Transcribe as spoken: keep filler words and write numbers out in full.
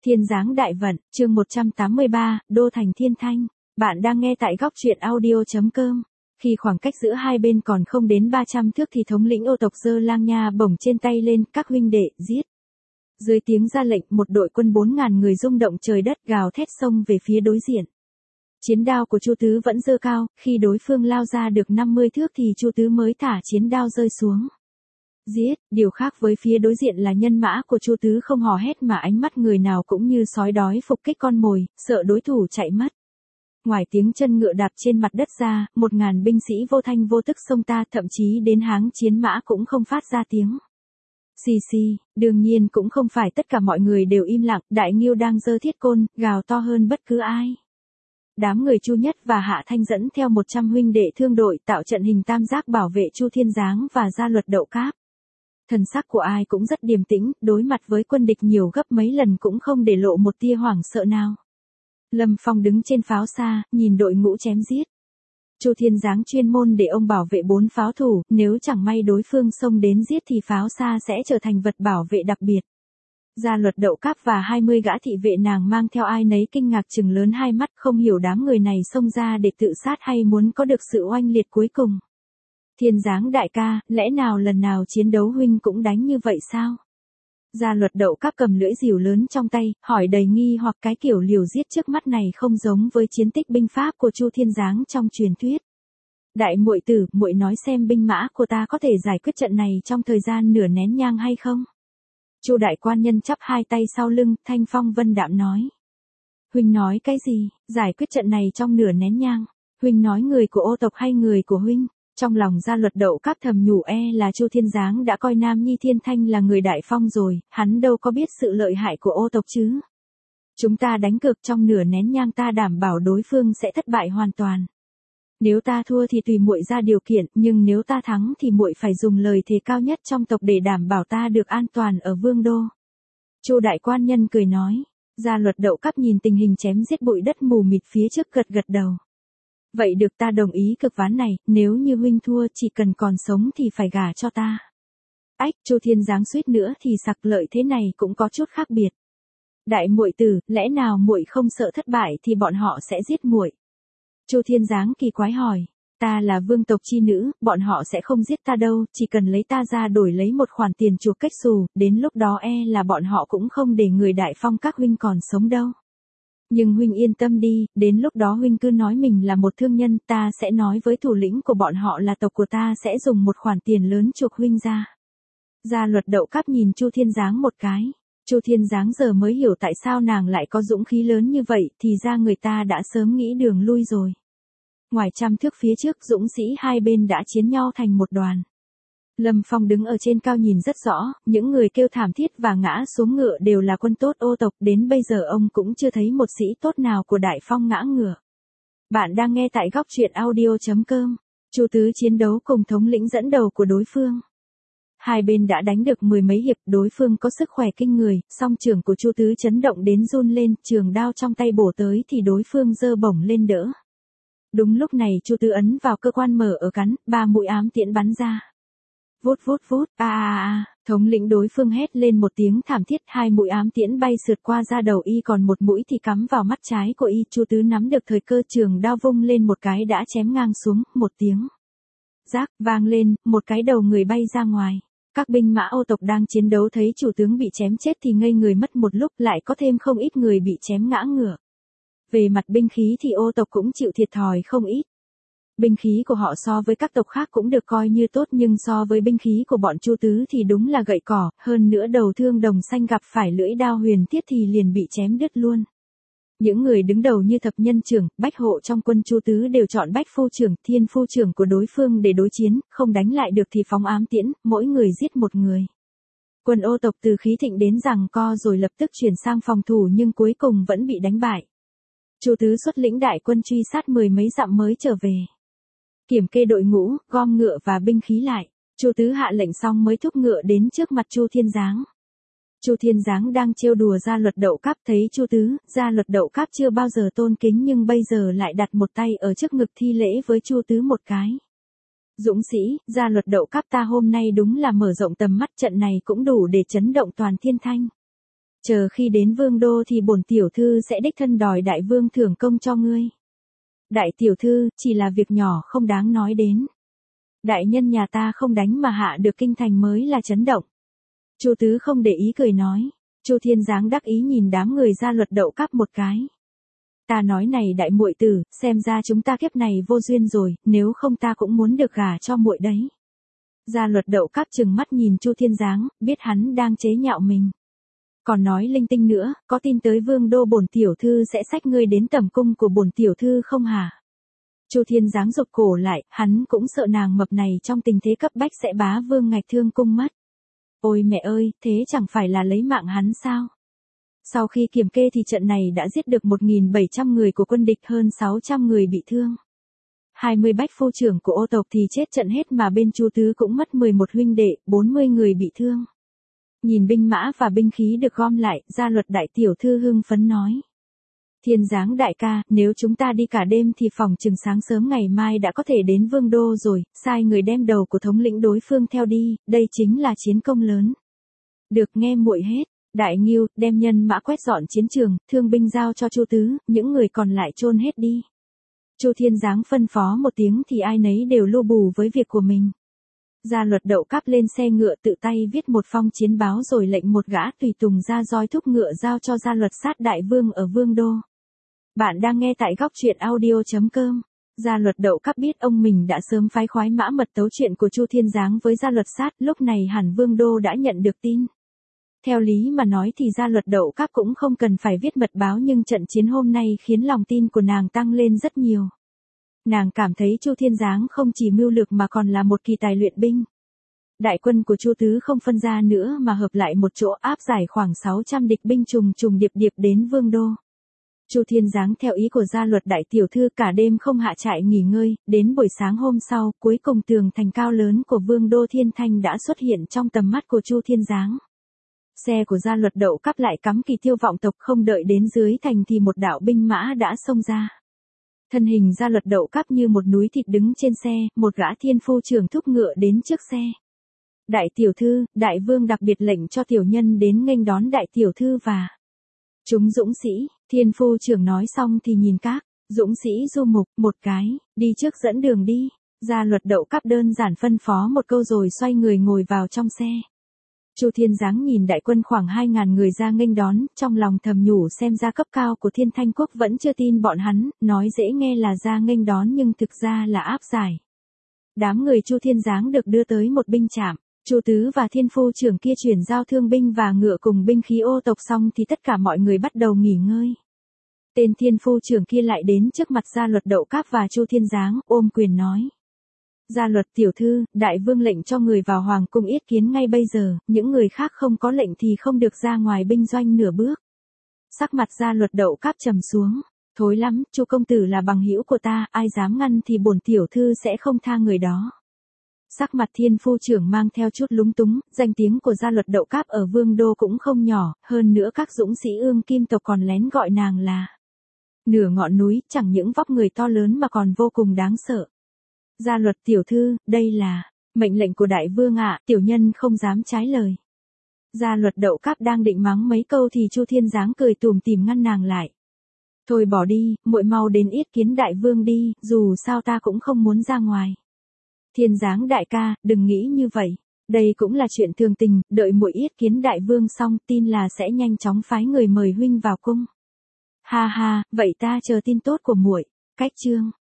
Thiên giáng đại vận, chương một trăm tám mươi ba, Đô thành thiên thanh. Bạn đang nghe tại góc truyện audio chấm com. Khi khoảng cách giữa hai bên còn không đến ba trăm thước thì thống lĩnh ô tộc giơ lang nha bổng trên tay lên, các huynh đệ, giết. Dưới tiếng ra lệnh, một đội quân bốn ngàn người rung động trời đất gào thét xông về phía đối diện. Chiến đao của Chu Tứ vẫn giơ cao, khi đối phương lao ra được năm mươi thước thì Chu Tứ mới thả chiến đao rơi xuống. Giết, điều khác với phía đối diện là nhân mã của Chu Tứ không hò hét mà ánh mắt người nào cũng như sói đói phục kích con mồi, sợ đối thủ chạy mất. Ngoài tiếng chân ngựa đạp trên mặt đất ra, một ngàn binh sĩ vô thanh vô tức xông ta, thậm chí đến háng chiến mã cũng không phát ra tiếng. Xì xì, đương nhiên cũng không phải tất cả mọi người đều im lặng, Đại Ngưu đang giơ thiết côn, gào to hơn bất cứ ai. Đám người Chu Nhất và Hạ Thanh dẫn theo một trăm huynh đệ thương đội tạo trận hình tam giác bảo vệ Chu Thiên Giáng và gia luật Đậu Cáp. Thần sắc của ai cũng rất điềm tĩnh, đối mặt với quân địch nhiều gấp mấy lần cũng không để lộ một tia hoảng sợ nào. Lâm Phong đứng trên pháo xa, nhìn đội ngũ chém giết. Chu Thiên Giáng chuyên môn để ông bảo vệ bốn pháo thủ, nếu chẳng may đối phương xông đến giết thì pháo xa sẽ trở thành vật bảo vệ đặc biệt. Gia luật Đậu Cáp và hai mươi gã thị vệ nàng mang theo ai nấy kinh ngạc trừng lớn hai mắt, không hiểu đám người này xông ra để tự sát hay muốn có được sự oanh liệt cuối cùng. Thiên Giáng đại ca, lẽ nào lần nào chiến đấu huynh cũng đánh như vậy sao? Gia luật Đậu Cáp cầm lưỡi rìu lớn trong tay, hỏi đầy nghi hoặc cái kiểu liều giết trước mắt này không giống với chiến tích binh pháp của Chu Thiên Giáng trong truyền thuyết. Đại muội tử, muội nói xem binh mã của ta có thể giải quyết trận này trong thời gian nửa nén nhang hay không? Chu đại quan nhân chắp hai tay sau lưng, thanh phong vân đạm nói. Huynh nói cái gì, giải quyết trận này trong nửa nén nhang? Huynh nói người của ô tộc hay người của huynh? Trong lòng gia luật Đậu Cáp thầm nhủ e là Chu Thiên Giáng đã coi Nam Nhi Thiên Thanh là người đại phong rồi, hắn đâu có biết sự lợi hại của ô tộc chứ. Chúng ta đánh cược trong nửa nén nhang, ta đảm bảo đối phương sẽ thất bại hoàn toàn. Nếu ta thua thì tùy muội ra điều kiện, nhưng nếu ta thắng thì muội phải dùng lời thề cao nhất trong tộc để đảm bảo ta được an toàn ở Vương đô. Chu đại quan nhân cười nói. Gia luật Đậu Cáp nhìn tình hình chém giết bụi đất mù mịt phía trước gật gật đầu. Vậy được, ta đồng ý cực ván này, nếu như huynh thua chỉ cần còn sống thì phải gả cho ta. Ách, Chu Thiên Giáng suýt nữa thì sặc, lợi thế này cũng có chút khác biệt. Đại muội tử, lẽ nào muội không sợ thất bại thì bọn họ sẽ giết muội? Chu Thiên Giáng kỳ quái hỏi. Ta là vương tộc chi nữ, bọn họ sẽ không giết ta đâu, chỉ cần lấy ta ra đổi lấy một khoản tiền chuộc cách xù, đến lúc đó e là bọn họ cũng không để người đại phong các huynh còn sống đâu. Nhưng huynh yên tâm đi, đến lúc đó huynh cứ nói mình là một thương nhân, ta sẽ nói với thủ lĩnh của bọn họ là tộc của ta sẽ dùng một khoản tiền lớn chuộc huynh ra. Gia luật Đậu Cáp nhìn Chu Thiên Giáng một cái. Chu Thiên Giáng giờ mới hiểu tại sao nàng lại có dũng khí lớn như vậy, thì ra người ta đã sớm nghĩ đường lui rồi. Ngoài trăm thước phía trước, dũng sĩ hai bên đã chiến nhau thành một đoàn. Lâm Phong đứng ở trên cao nhìn rất rõ, những người kêu thảm thiết và ngã xuống ngựa đều là quân tốt ô tộc, đến bây giờ ông cũng chưa thấy một sĩ tốt nào của Đại Phong ngã ngựa. Bạn đang nghe tại góc truyện audio chấm com. Chu Tứ chiến đấu cùng thống lĩnh dẫn đầu của đối phương. Hai bên đã đánh được mười mấy hiệp, đối phương có sức khỏe kinh người, song trường của Chu Tứ chấn động đến run lên, trường đao trong tay bổ tới thì đối phương giơ bổng lên đỡ. Đúng lúc này Chu Tứ ấn vào cơ quan mở ở cắn, ba mũi ám tiễn bắn ra. Vút vút vút, a a a, thống lĩnh đối phương hét lên một tiếng thảm thiết, hai mũi ám tiễn bay sượt qua da đầu y, còn một mũi thì cắm vào mắt trái của y. Chu Tứ nắm được thời cơ, trường đao vung lên một cái đã chém ngang xuống, một tiếng rác vang lên, một cái đầu người bay ra ngoài. Các binh mã ô tộc đang chiến đấu thấy chủ tướng bị chém chết thì ngây người mất một lúc, lại có thêm không ít người bị chém ngã ngửa. Về mặt binh khí thì ô tộc cũng chịu thiệt thòi không ít. Binh khí của họ so với các tộc khác cũng được coi như tốt, nhưng so với binh khí của bọn Chu Tứ thì đúng là gậy cỏ, hơn nữa đầu thương đồng xanh gặp phải lưỡi đao huyền thiết thì liền bị chém đứt luôn. Những người đứng đầu như thập nhân trưởng, bách hộ trong quân Chu Tứ đều chọn bách phu trưởng, thiên phu trưởng của đối phương để đối chiến, không đánh lại được thì phóng ám tiễn, mỗi người giết một người. Quân ô tộc từ khí thịnh đến giằng co rồi lập tức chuyển sang phòng thủ nhưng cuối cùng vẫn bị đánh bại. Chu Tứ xuất lĩnh đại quân truy sát mười mấy dặm mới trở về. Kiểm kê đội ngũ, gom ngựa và binh khí lại. Chu Tứ hạ lệnh xong mới thúc ngựa đến trước mặt Chu Thiên Giáng. Chu Thiên Giáng đang trêu đùa gia luật Đậu Cáp, thấy Chu Tứ, gia luật Đậu Cáp chưa bao giờ tôn kính nhưng bây giờ lại đặt một tay ở trước ngực thi lễ với Chu Tứ một cái. Dũng sĩ, gia luật Đậu Cáp ta hôm nay đúng là mở rộng tầm mắt, trận này cũng đủ để chấn động toàn thiên thanh. Chờ khi đến vương đô thì bổn tiểu thư sẽ đích thân đòi đại vương thưởng công cho ngươi. Đại tiểu thư, chỉ là việc nhỏ không đáng nói đến. Đại nhân nhà ta không đánh mà hạ được kinh thành mới là chấn động. Chu Tứ không để ý cười nói. Chu Thiên Giáng đắc ý nhìn đám người Gia Luật Đậu Cáp một cái. Ta nói này đại muội tử, xem ra chúng ta kiếp này vô duyên rồi, nếu không ta cũng muốn được gả cho muội đấy. Gia Luật Đậu Cáp trừng mắt nhìn Chu Thiên Giáng, biết hắn đang chế nhạo mình. Còn nói linh tinh nữa, có tin tới vương đô bổn tiểu thư sẽ xách ngươi đến tẩm cung của bổn tiểu thư không hả? Chu Thiên Giáng rụt cổ lại, hắn cũng sợ nàng mập này trong tình thế cấp bách sẽ bá vương ngạch thương cung mất. Ôi mẹ ơi, thế chẳng phải là lấy mạng hắn sao? Sau khi kiểm kê thì trận này đã giết được một nghìn bảy trăm người của quân địch, hơn sáu trăm người bị thương. hai mươi bách phu trưởng của ô tộc thì chết trận hết, mà bên Chu Tứ cũng mất mười một huynh đệ, bốn mươi người bị thương. Nhìn binh mã và binh khí được gom lại, Gia Luật đại tiểu thư hưng phấn nói. Thiên Giáng đại ca, nếu chúng ta đi cả đêm thì phòng chừng sáng sớm ngày mai đã có thể đến vương đô rồi, sai người đem đầu của thống lĩnh đối phương theo đi, đây chính là chiến công lớn. Được nghe muội hết, Đại Ngưu, đem nhân mã quét dọn chiến trường, thương binh giao cho Chu Tứ, những người còn lại chôn hết đi. Chu Thiên Giáng phân phó một tiếng thì ai nấy đều lu bù với việc của mình. Gia Luật Đậu Cáp lên xe ngựa tự tay viết một phong chiến báo rồi lệnh một gã tùy tùng ra roi thúc ngựa giao cho Gia Luật sát đại vương ở vương đô. Bạn đang nghe tại góc truyện audio chấm com. Gia Luật Đậu Cáp biết ông mình đã sớm phái khoái mã mật tấu chuyện của Chu Thiên Giáng với Gia Luật sát, lúc này hẳn vương đô đã nhận được tin. Theo lý mà nói thì Gia Luật Đậu Cáp cũng không cần phải viết mật báo, nhưng trận chiến hôm nay khiến lòng tin của nàng tăng lên rất nhiều. Nàng cảm thấy Chu Thiên Giáng không chỉ mưu lược mà còn là một kỳ tài luyện binh. Đại quân của Chu Tứ không phân ra nữa mà hợp lại một chỗ, áp giải khoảng sáu trăm địch binh trùng trùng điệp điệp đến vương đô. Chu Thiên Giáng theo ý của Gia Luật đại tiểu thư cả đêm không hạ trại nghỉ ngơi, đến buổi sáng hôm sau, cuối cùng tường thành cao lớn của vương đô Thiên Thanh đã xuất hiện trong tầm mắt của Chu Thiên Giáng. Xe của Gia Luật Đậu Cáp lại cắm kỳ tiêu vọng tộc, không đợi đến dưới thành thì một đạo binh mã đã xông ra. Thân hình Gia Luật Đậu Cáp như một núi thịt đứng trên xe, một gã thiên phu trưởng thúc ngựa đến trước xe. Đại tiểu thư, đại vương đặc biệt lệnh cho tiểu nhân đến nghênh đón đại tiểu thư và chúng dũng sĩ. Thiên phu trưởng nói xong thì nhìn các dũng sĩ du mục một cái, đi trước dẫn đường đi. Gia Luật Đậu Cáp đơn giản phân phó một câu rồi xoay người ngồi vào trong xe. Chu Thiên Giáng nhìn đại quân khoảng hai ngàn người ra nghênh đón, trong lòng thầm nhủ xem ra cấp cao của Thiên Thanh Quốc vẫn chưa tin bọn hắn, nói dễ nghe là ra nghênh đón nhưng thực ra là áp giải. Đám người Chu Thiên Giáng được đưa tới một binh trạm, Chu Tứ và thiên phu trưởng kia chuyển giao thương binh và ngựa cùng binh khí ô tộc xong thì tất cả mọi người bắt đầu nghỉ ngơi. Tên thiên phu trưởng kia lại đến trước mặt Gia Luật Đậu Cáp và Chu Thiên Giáng, ôm quyền nói. Gia Luật tiểu thư, đại vương lệnh cho người vào hoàng cung yết kiến ngay bây giờ, những người khác không có lệnh thì không được ra ngoài binh doanh nửa bước. Sắc mặt Gia Luật Đậu Cáp trầm xuống, thối lắm, Chu công tử là bằng hữu của ta, ai dám ngăn thì bổn tiểu thư sẽ không tha người đó. Sắc mặt thiên phu trưởng mang theo chút lúng túng, danh tiếng của Gia Luật Đậu Cáp ở vương đô cũng không nhỏ, hơn nữa các dũng sĩ ương kim tộc còn lén gọi nàng là nửa ngọn núi, chẳng những vóc người to lớn mà còn vô cùng đáng sợ. Gia Luật tiểu thư, đây là mệnh lệnh của đại vương ạ, tiểu nhân không dám trái lời. Gia Luật Đậu Cáp đang định mắng mấy câu thì Chu Thiên Giáng cười tủm tỉm ngăn nàng lại. Thôi bỏ đi, muội mau đến yết kiến đại vương đi, dù sao ta cũng không muốn ra ngoài. Thiên Giáng đại ca, đừng nghĩ như vậy. Đây cũng là chuyện thường tình, đợi muội yết kiến đại vương xong, tin là sẽ nhanh chóng phái người mời huynh vào cung. Ha ha, vậy ta chờ tin tốt của muội. Cách chương